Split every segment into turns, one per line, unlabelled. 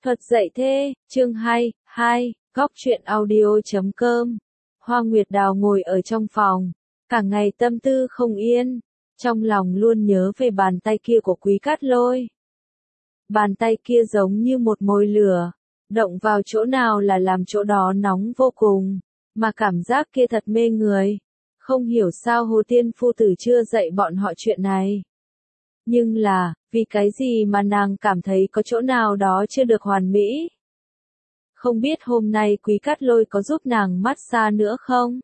Thuật dạy thê, chương 2, góc truyện audio.com. Hoa Nguyệt Đào ngồi ở trong phòng, cả ngày tâm tư không yên, trong lòng luôn nhớ về bàn tay kia của Quý Cát Lôi. Bàn tay kia giống như một mồi lửa, động vào chỗ nào là làm chỗ đó nóng vô cùng, mà cảm giác kia thật mê người. Không hiểu sao Hồ Tiên Phu Tử chưa dạy bọn họ chuyện này. Nhưng là, vì cái gì mà nàng cảm thấy có chỗ nào đó chưa được hoàn mỹ? Không biết hôm nay Quý Cát Lôi có giúp nàng massage nữa không?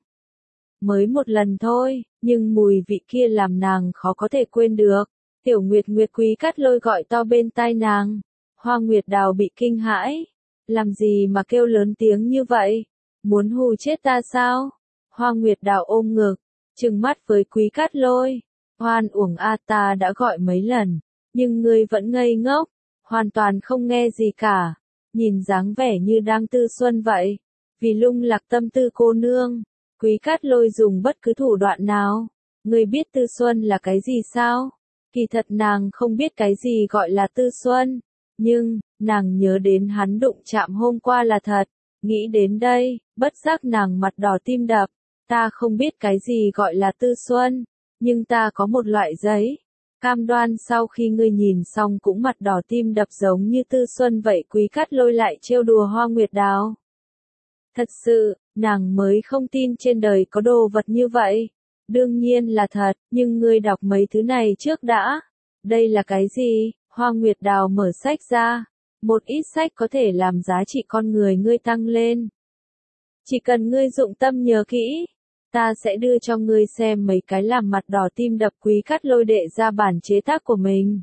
Mới một lần thôi, nhưng mùi vị kia làm nàng khó có thể quên được. Tiểu Nguyệt Nguyệt, Quý Cát Lôi gọi to bên tai nàng. Hoa Nguyệt Đào bị kinh hãi. Làm gì mà kêu lớn tiếng như vậy? Muốn hù chết ta sao? Hoa Nguyệt Đào ôm ngực, trừng mắt với Quý Cát Lôi. Hoan uổng a, ta đã gọi mấy lần, nhưng ngươi vẫn ngây ngốc, hoàn toàn không nghe gì cả. Nhìn dáng vẻ như đang tư xuân vậy. Vì lung lạc tâm tư cô nương, Quý Cát Lôi dùng bất cứ thủ đoạn nào. Ngươi biết tư xuân là cái gì sao? Kỳ thật nàng không biết cái gì gọi là tư xuân, nhưng nàng nhớ đến hắn đụng chạm hôm qua là thật. Nghĩ đến đây, bất giác nàng mặt đỏ tim đập. Ta không biết cái gì gọi là tư xuân, nhưng ta có một loại giấy cam đoan sau khi ngươi nhìn xong cũng mặt đỏ tim đập giống như tư xuân vậy. Quý Cát Lôi lại trêu đùa Hoa Nguyệt Đào. Thật sự, nàng mới không tin trên đời có đồ vật như vậy. Đương nhiên là thật, nhưng ngươi đọc mấy thứ này trước đã. Đây là cái gì? Hoa Nguyệt Đào mở sách ra. Một ít sách có thể làm giá trị con người ngươi tăng lên. Chỉ cần ngươi dụng tâm nhớ kỹ, ta sẽ đưa cho ngươi xem mấy cái làm mặt đỏ tim đập. Quý Cát Lôi đệ ra bản chế tác của mình.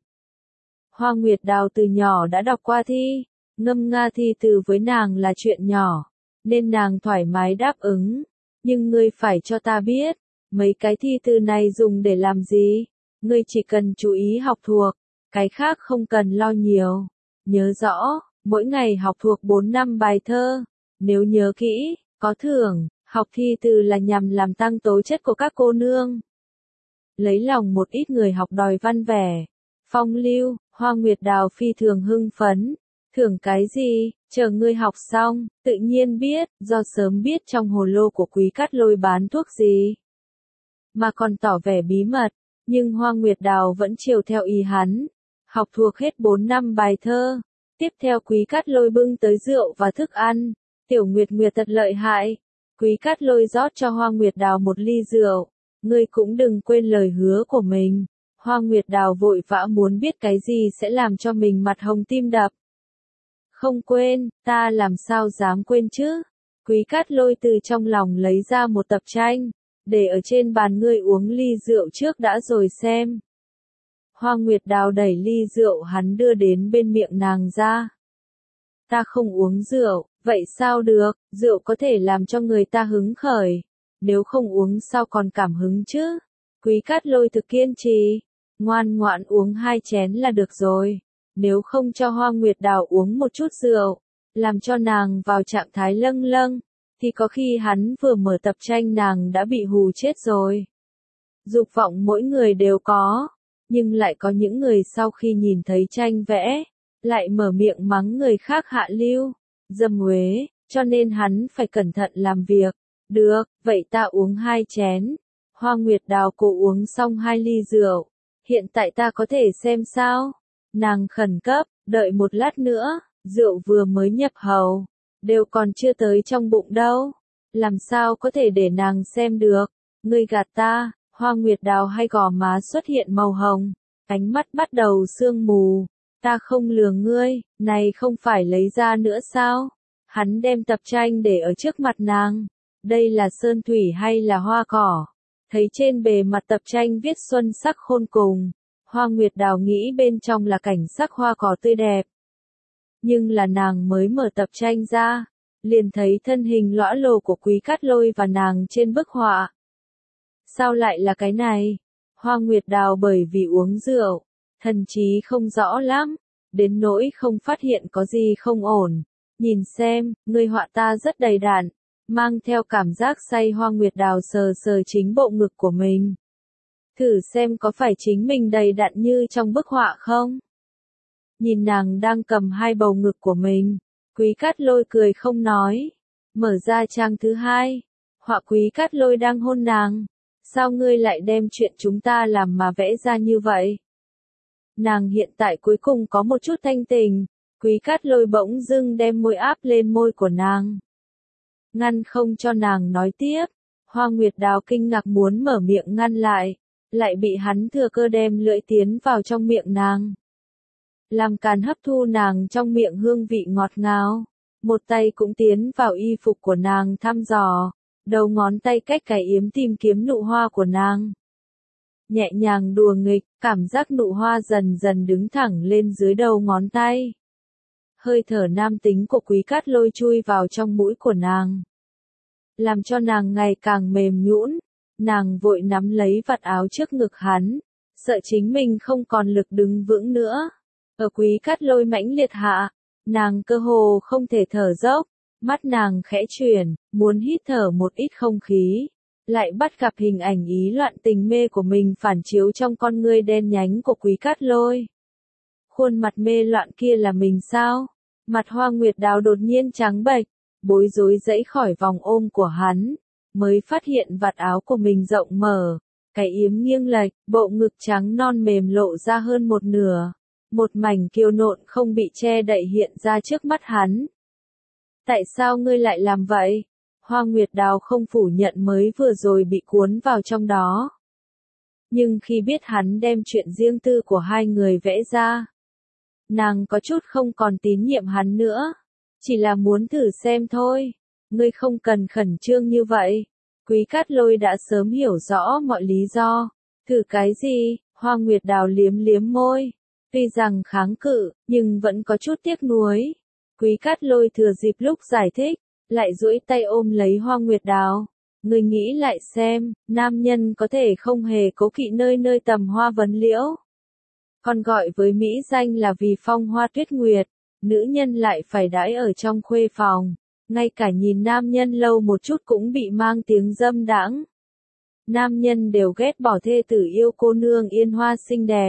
Hoa Nguyệt Đào từ nhỏ đã đọc qua thi, ngâm nga thi từ với nàng là chuyện nhỏ, nên nàng thoải mái đáp ứng. Nhưng ngươi phải cho ta biết, mấy cái thi từ này dùng để làm gì? Ngươi chỉ cần chú ý học thuộc, cái khác không cần lo nhiều. Nhớ rõ, mỗi ngày học thuộc 4 năm bài thơ, nếu nhớ kỹ, có thưởng. Học thi từ là nhằm làm tăng tố chất của các cô nương. Lấy lòng một ít người học đòi văn vẻ, phong lưu. Hoa Nguyệt Đào phi thường hưng phấn. Thưởng cái gì? Chờ ngươi học xong, tự nhiên biết, do sớm biết trong hồ lô của Quý Cát Lôi bán thuốc gì. Mà còn tỏ vẻ bí mật, nhưng Hoa Nguyệt Đào vẫn chiều theo ý hắn. Học thuộc hết 4 năm bài thơ. Tiếp theo Quý Cát Lôi bưng tới rượu và thức ăn. Tiểu Nguyệt Nguyệt thật lợi hại. Quý Cát Lôi rót cho Hoa Nguyệt Đào một ly rượu. Ngươi cũng đừng quên lời hứa của mình. Hoa Nguyệt Đào vội vã muốn biết cái gì sẽ làm cho mình mặt hồng tim đập. Không quên, ta làm sao dám quên chứ? Quý Cát Lôi từ trong lòng lấy ra một tập tranh, để ở trên bàn. Ngươi uống ly rượu trước đã rồi xem. Hoa Nguyệt Đào đẩy ly rượu hắn đưa đến bên miệng nàng ra. Ta không uống rượu. Vậy sao được, rượu có thể làm cho người ta hứng khởi. Nếu không uống sao còn cảm hứng chứ? Quý Cát Lôi thực kiên trì. Ngoan ngoãn uống 2 chén là được rồi. Nếu không cho Hoa Nguyệt Đào uống một chút rượu, làm cho nàng vào trạng thái lâng lâng, thì có khi hắn vừa mở tập tranh nàng đã bị hù chết rồi. Dục vọng mỗi người đều có, nhưng lại có những người sau khi nhìn thấy tranh vẽ, lại mở miệng mắng người khác hạ lưu, dâm uế, cho nên hắn phải cẩn thận làm việc. Được, vậy ta uống 2 chén. Hoa Nguyệt Đào cô uống xong 2 ly rượu. Hiện tại ta có thể xem sao? Nàng khẩn cấp, đợi một lát nữa, rượu vừa mới nhập hầu, đều còn chưa tới trong bụng đâu. Làm sao có thể để nàng xem được? Ngươi gạt ta. Hoa Nguyệt Đào hai gò má xuất hiện màu hồng, ánh mắt bắt đầu sương mù. Ta không lừa ngươi, này không phải lấy ra nữa sao? Hắn đem tập tranh để ở trước mặt nàng. Đây là sơn thủy hay là hoa cỏ? Thấy trên bề mặt tập tranh viết xuân sắc khôn cùng. Hoa Nguyệt Đào nghĩ bên trong là cảnh sắc hoa cỏ tươi đẹp. Nhưng là nàng mới mở tập tranh ra, liền thấy thân hình lõa lồ của Quý Cát Lôi và nàng trên bức họa. Sao lại là cái này? Hoa Nguyệt Đào bởi vì uống rượu, thần trí không rõ lắm, đến nỗi không phát hiện có gì không ổn. Nhìn xem, ngươi họa ta rất đầy đặn, mang theo cảm giác say. Hoa Nguyệt Đào sờ sờ chính bộ ngực của mình. Thử xem có phải chính mình đầy đặn như trong bức họa không? nhìn nàng đang cầm hai bầu ngực của mình. Quý Cát Lôi cười không nói. Mở ra trang thứ 2. Họa Quý Cát Lôi đang hôn nàng. Sao ngươi lại đem chuyện chúng ta làm mà vẽ ra như vậy? Nàng hiện tại cuối cùng có một chút thanh tình. Quý Cát Lôi bỗng dưng đem môi áp lên môi của nàng. Ngăn không cho nàng nói tiếp. Hoa Nguyệt Đào kinh ngạc muốn mở miệng ngăn lại. Lại bị hắn thừa cơ đem lưỡi tiến vào trong miệng nàng. Làm càn hấp thu nàng trong miệng hương vị ngọt ngào. Một tay cũng tiến vào y phục của nàng thăm dò. Đầu ngón tay cách cái yếm tìm kiếm nụ hoa của nàng. Nhẹ nhàng đùa nghịch, cảm giác nụ hoa dần dần đứng thẳng lên dưới đầu ngón tay. Hơi thở nam tính của Quý Cát Lôi chui vào trong mũi của nàng. Làm cho nàng ngày càng mềm nhũn. Nàng vội nắm lấy vạt áo trước ngực hắn. Sợ chính mình không còn lực đứng vững nữa. Ở Quý Cát Lôi mãnh liệt hạ. Nàng cơ hồ không thể thở dốc. Mắt nàng khẽ chuyển, muốn hít thở một ít không khí. Lại bắt gặp hình ảnh ý loạn tình mê của mình phản chiếu trong con ngươi đen nhánh của Quý Cát Lôi. Khuôn mặt mê loạn kia là mình sao? Mặt Hoa Nguyệt Đào đột nhiên trắng bệch, bối rối giãy khỏi vòng ôm của hắn, mới phát hiện vạt áo của mình rộng mở, cái yếm nghiêng lệch, bộ ngực trắng non mềm lộ ra hơn một nửa, một mảnh kiều nộn không bị che đậy hiện ra trước mắt hắn. Tại sao ngươi lại làm vậy? Hoa Nguyệt Đào không phủ nhận mới vừa rồi bị cuốn vào trong đó. Nhưng khi biết hắn đem chuyện riêng tư của hai người vẽ ra, nàng có chút không còn tín nhiệm hắn nữa. Chỉ là muốn thử xem thôi. Ngươi không cần khẩn trương như vậy. Quý Cát Lôi đã sớm hiểu rõ mọi lý do. Thử cái gì? Hoa Nguyệt Đào liếm liếm môi. Tuy rằng kháng cự, nhưng vẫn có chút tiếc nuối. Quý Cát Lôi thừa dịp lúc giải thích, lại duỗi tay ôm lấy Hoa Nguyệt Đào. Ngươi nghĩ lại xem, nam nhân có thể không hề cố kỵ nơi nơi tầm hoa vấn liễu. Còn gọi với mỹ danh là vì phong hoa tuyết nguyệt, nữ nhân lại phải đãi ở trong khuê phòng, ngay cả nhìn nam nhân lâu một chút cũng bị mang tiếng dâm đãng. Nam nhân đều ghét bỏ thê tử yêu cô nương yên hoa xinh đẹp.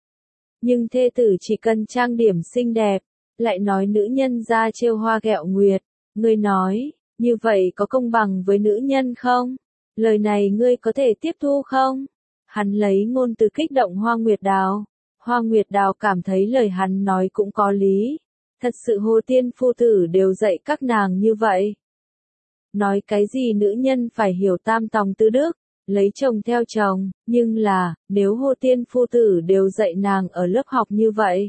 Nhưng thê tử chỉ cần trang điểm xinh đẹp, lại nói nữ nhân ra trêu hoa ghẹo nguyệt. Ngươi nói, như vậy có công bằng với nữ nhân không? Lời này ngươi có thể tiếp thu không? Hắn lấy ngôn từ kích động Hoa Nguyệt Đào. Hoa Nguyệt Đào cảm thấy lời hắn nói cũng có lý. Thật sự Hồ Tiên phu tử đều dạy các nàng như vậy. Nói cái gì nữ nhân phải hiểu tam tòng tứ đức, lấy chồng theo chồng, nhưng là, nếu Hồ Tiên phu tử đều dạy nàng ở lớp học như vậy,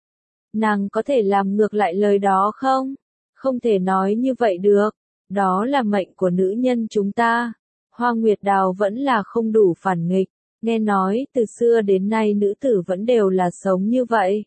nàng có thể làm ngược lại lời đó không? Không thể nói như vậy được. Đó là mệnh của nữ nhân chúng ta. Hoa Nguyệt Đào vẫn là không đủ phản nghịch. Nghe nói, từ xưa đến nay nữ tử vẫn đều là sống như vậy.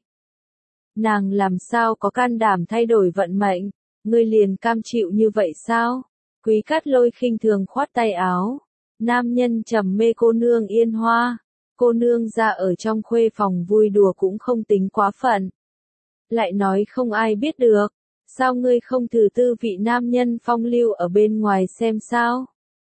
Nàng làm sao có can đảm thay đổi vận mệnh? Ngươi liền cam chịu như vậy sao? Quý Cát Lôi khinh thường khoát tay áo. Nam nhân trầm mê cô nương yên hoa. Cô nương ra ở trong khuê phòng vui đùa cũng không tính quá phận. Lại nói không ai biết được. Sao ngươi không thử tư vị nam nhân phong lưu ở bên ngoài xem sao?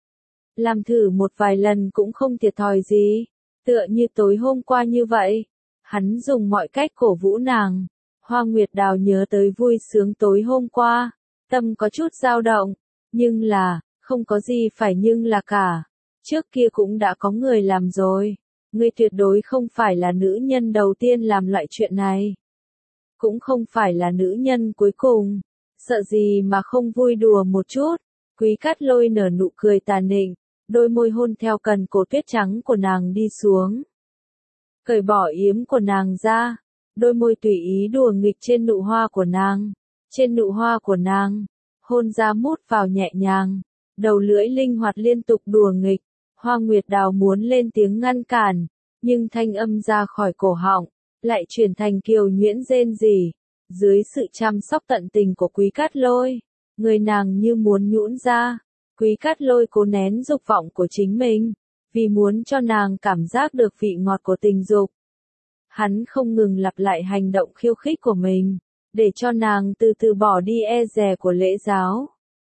Làm thử một vài lần cũng không thiệt thòi gì. Tựa như tối hôm qua như vậy. Hắn dùng mọi cách cổ vũ nàng. Hoa Nguyệt Đào nhớ tới vui sướng tối hôm qua. Tâm có chút dao động. Nhưng là, không có gì phải nhưng là cả. Trước kia cũng đã có người làm rồi. Ngươi tuyệt đối không phải là nữ nhân đầu tiên làm loại chuyện này. Cũng không phải là nữ nhân cuối cùng. Sợ gì mà không vui đùa một chút. Quý Cát Lôi nở nụ cười tà nịnh. Đôi môi hôn theo cần cổ tuyết trắng của nàng đi xuống. Cởi bỏ yếm của nàng ra. Đôi môi tùy ý đùa nghịch trên nụ hoa của nàng. Trên nụ hoa của nàng. Hôn ra mút vào nhẹ nhàng. Đầu lưỡi linh hoạt liên tục đùa nghịch. Hoa Nguyệt Đào muốn lên tiếng ngăn cản. Nhưng thanh âm ra khỏi cổ họng. Lại chuyển thành kiều nhuyễn rên rỉ. Dưới sự chăm sóc tận tình của Quý Cát Lôi. Người nàng như muốn nhũn ra. Quý Cát Lôi cố nén dục vọng của chính mình, vì muốn cho nàng cảm giác được vị ngọt của tình dục. Hắn không ngừng lặp lại hành động khiêu khích của mình, để cho nàng từ từ bỏ đi e dè của lễ giáo.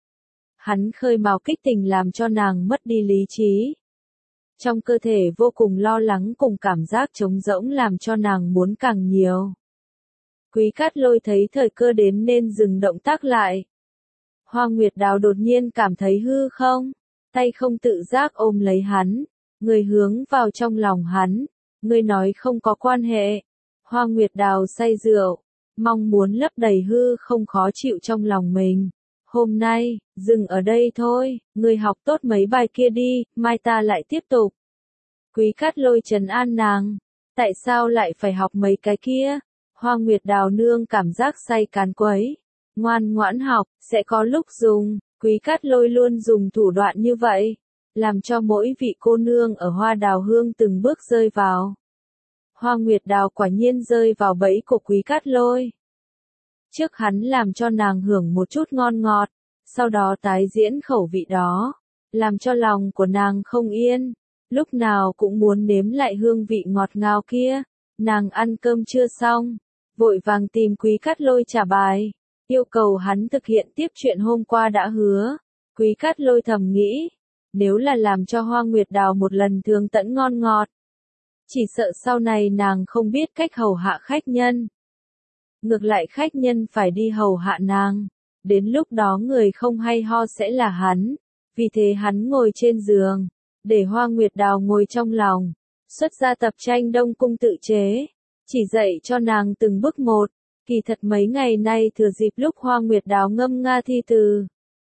Hắn khơi mào kích tình làm cho nàng mất đi lý trí. Trong cơ thể vô cùng lo lắng cùng cảm giác trống rỗng làm cho nàng muốn càng nhiều. Quý Cát Lôi thấy thời cơ đến nên dừng động tác lại. Hoa Nguyệt Đào đột nhiên cảm thấy hư không, tay không tự giác ôm lấy hắn, người hướng vào trong lòng hắn, người nói không có quan hệ. Hoa Nguyệt Đào say rượu, mong muốn lấp đầy hư không khó chịu trong lòng mình. Hôm nay, dừng ở đây thôi, người học tốt mấy bài kia đi, mai ta lại tiếp tục. Quý Cát Lôi trấn an nàng, tại sao lại phải học mấy cái kia? Hoa Nguyệt Đào nương cảm giác say càn quấy, ngoan ngoãn học, sẽ có lúc dùng. Quý Cát Lôi luôn dùng thủ đoạn như vậy, làm cho mỗi vị cô nương ở Hoa Đào Hương từng bước rơi vào. Hoa Nguyệt Đào quả nhiên rơi vào bẫy của Quý Cát Lôi. Trước hắn làm cho nàng hưởng một chút ngon ngọt, sau đó tái diễn khẩu vị đó, làm cho lòng của nàng không yên, lúc nào cũng muốn nếm lại hương vị ngọt ngào kia. Nàng ăn cơm chưa xong, vội vàng tìm Quý Cát Lôi trả bài, yêu cầu hắn thực hiện tiếp chuyện hôm qua đã hứa. Quý Cát Lôi thầm nghĩ, nếu là làm cho Hoa Nguyệt Đào một lần thường tẫn ngon ngọt, chỉ sợ sau này nàng không biết cách hầu hạ khách nhân. Ngược lại khách nhân phải đi hầu hạ nàng, đến lúc đó người không hay ho sẽ là hắn. Vì thế hắn ngồi trên giường, để Hoa Nguyệt Đào ngồi trong lòng, xuất ra tập tranh Đông Cung tự chế, chỉ dạy cho nàng từng bước một. Kỳ thật mấy ngày nay thừa dịp lúc Hoa Nguyệt Đào ngâm nga thi từ,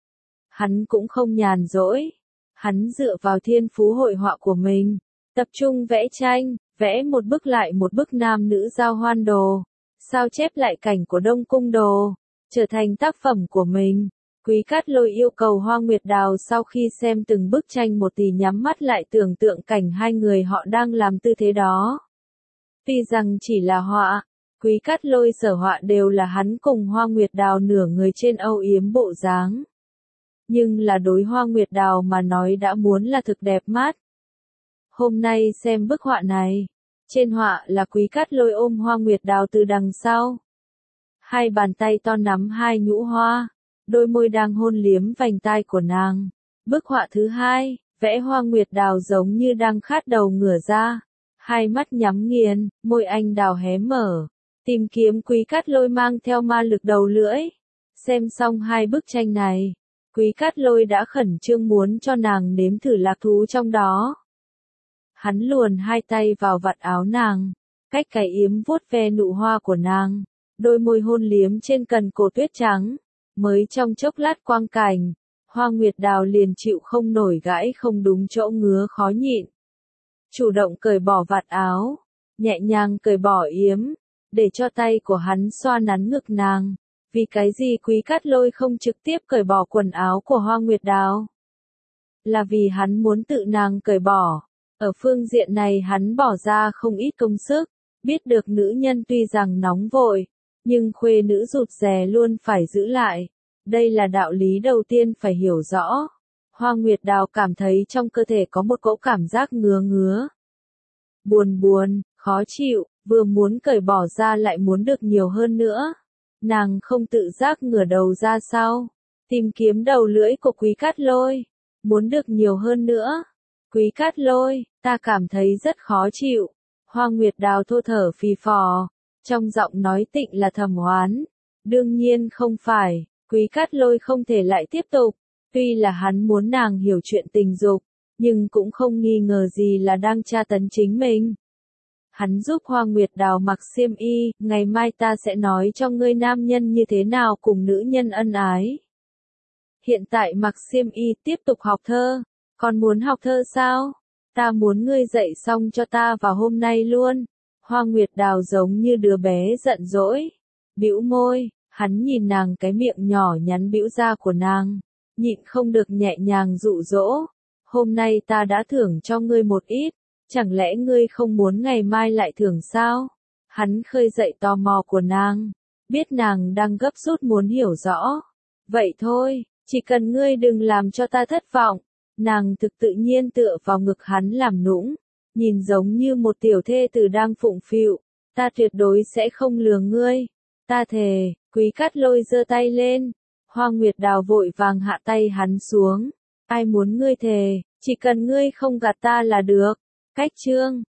hắn cũng không nhàn rỗi. Hắn dựa vào thiên phú hội họa của mình, tập trung vẽ tranh, vẽ một bức lại một bức nam nữ giao hoan đồ, sao chép lại cảnh của Đông Cung đồ, trở thành tác phẩm của mình. Quý Cát Lôi yêu cầu Hoa Nguyệt Đào sau khi xem từng bức tranh một thì nhắm mắt lại tưởng tượng cảnh hai người họ đang làm tư thế đó. Tuy rằng chỉ là họa, Quý Cát Lôi sở họa đều là hắn cùng Hoa Nguyệt Đào nửa người trên âu yếm bộ dáng. Nhưng là đối Hoa Nguyệt Đào mà nói đã muốn là thực đẹp mắt. Hôm nay xem bức họa này, trên họa là Quý Cát Lôi ôm Hoa Nguyệt Đào từ đằng sau. Hai bàn tay to nắm hai nhũ hoa, đôi môi đang hôn liếm vành tai của nàng. Bức họa thứ hai, vẽ Hoa Nguyệt Đào giống như đang khát đầu ngửa ra, hai mắt nhắm nghiền, môi anh đào hé mở, tìm kiếm Quý Cát Lôi mang theo ma lực đầu lưỡi. Xem xong hai bức tranh này, Quý Cát Lôi đã khẩn trương muốn cho nàng nếm thử lạc thú trong đó. Hắn luồn hai tay vào vạt áo nàng, cách cái yếm vuốt ve nụ hoa của nàng, đôi môi hôn liếm trên cần cổ tuyết trắng. Mới trong chốc lát quang cảnh, Hoa Nguyệt Đào liền chịu không nổi gãi không đúng chỗ ngứa khó nhịn. Chủ động cởi bỏ vạt áo, nhẹ nhàng cởi bỏ yếm, để cho tay của hắn xoa nắn ngực nàng. Vì cái gì Quý Cát Lôi không trực tiếp cởi bỏ quần áo của Hoa Nguyệt Đào? Là vì hắn muốn tự nàng cởi bỏ. Ở phương diện này hắn bỏ ra không ít công sức, biết được nữ nhân tuy rằng nóng vội, nhưng khuê nữ rụt rè luôn phải giữ lại. Đây là đạo lý đầu tiên phải hiểu rõ. Hoa Nguyệt Đào cảm thấy trong cơ thể có một cỗ cảm giác ngứa ngứa. Buồn buồn, khó chịu, vừa muốn cởi bỏ ra lại muốn được nhiều hơn nữa. Nàng không tự giác ngửa đầu ra sau, tìm kiếm đầu lưỡi của Quý Cát Lôi, muốn được nhiều hơn nữa. Quý Cát Lôi, ta cảm thấy rất khó chịu. Hoa Nguyệt Đào thô thở phì phò, trong giọng nói tịnh là thầm oán. Đương nhiên không phải, Quý Cát Lôi không thể lại tiếp tục. Tuy là hắn muốn nàng hiểu chuyện tình dục, nhưng cũng không nghi ngờ gì là đang tra tấn chính mình. Hắn giúp Hoa Nguyệt Đào mặc xiêm y, ngày mai ta sẽ nói cho ngươi nam nhân như thế nào cùng nữ nhân ân ái. Hiện tại mặc xiêm y tiếp tục học thơ, còn muốn học thơ sao? Ta muốn ngươi dạy xong cho ta vào hôm nay luôn. Hoa Nguyệt Đào giống như đứa bé giận dỗi, bĩu môi, hắn nhìn nàng cái miệng nhỏ nhắn bĩu ra của nàng, nhịn không được nhẹ nhàng dụ dỗ. Hôm nay ta đã thưởng cho ngươi một ít, chẳng lẽ ngươi không muốn ngày mai lại thưởng sao? Hắn khơi dậy tò mò của nàng, biết nàng đang gấp rút muốn hiểu rõ. Vậy thôi, chỉ cần ngươi đừng làm cho ta thất vọng. Nàng thực tự nhiên tựa vào ngực hắn làm nũng, nhìn giống như một tiểu thê tử đang phụng phịu. Ta tuyệt đối sẽ không lừa ngươi. Ta thề. Quý Cát Lôi giơ tay lên. Hoa Nguyệt Đào vội vàng hạ tay hắn xuống. Ai muốn ngươi thề, chỉ cần ngươi không gạt ta là được. Cách chương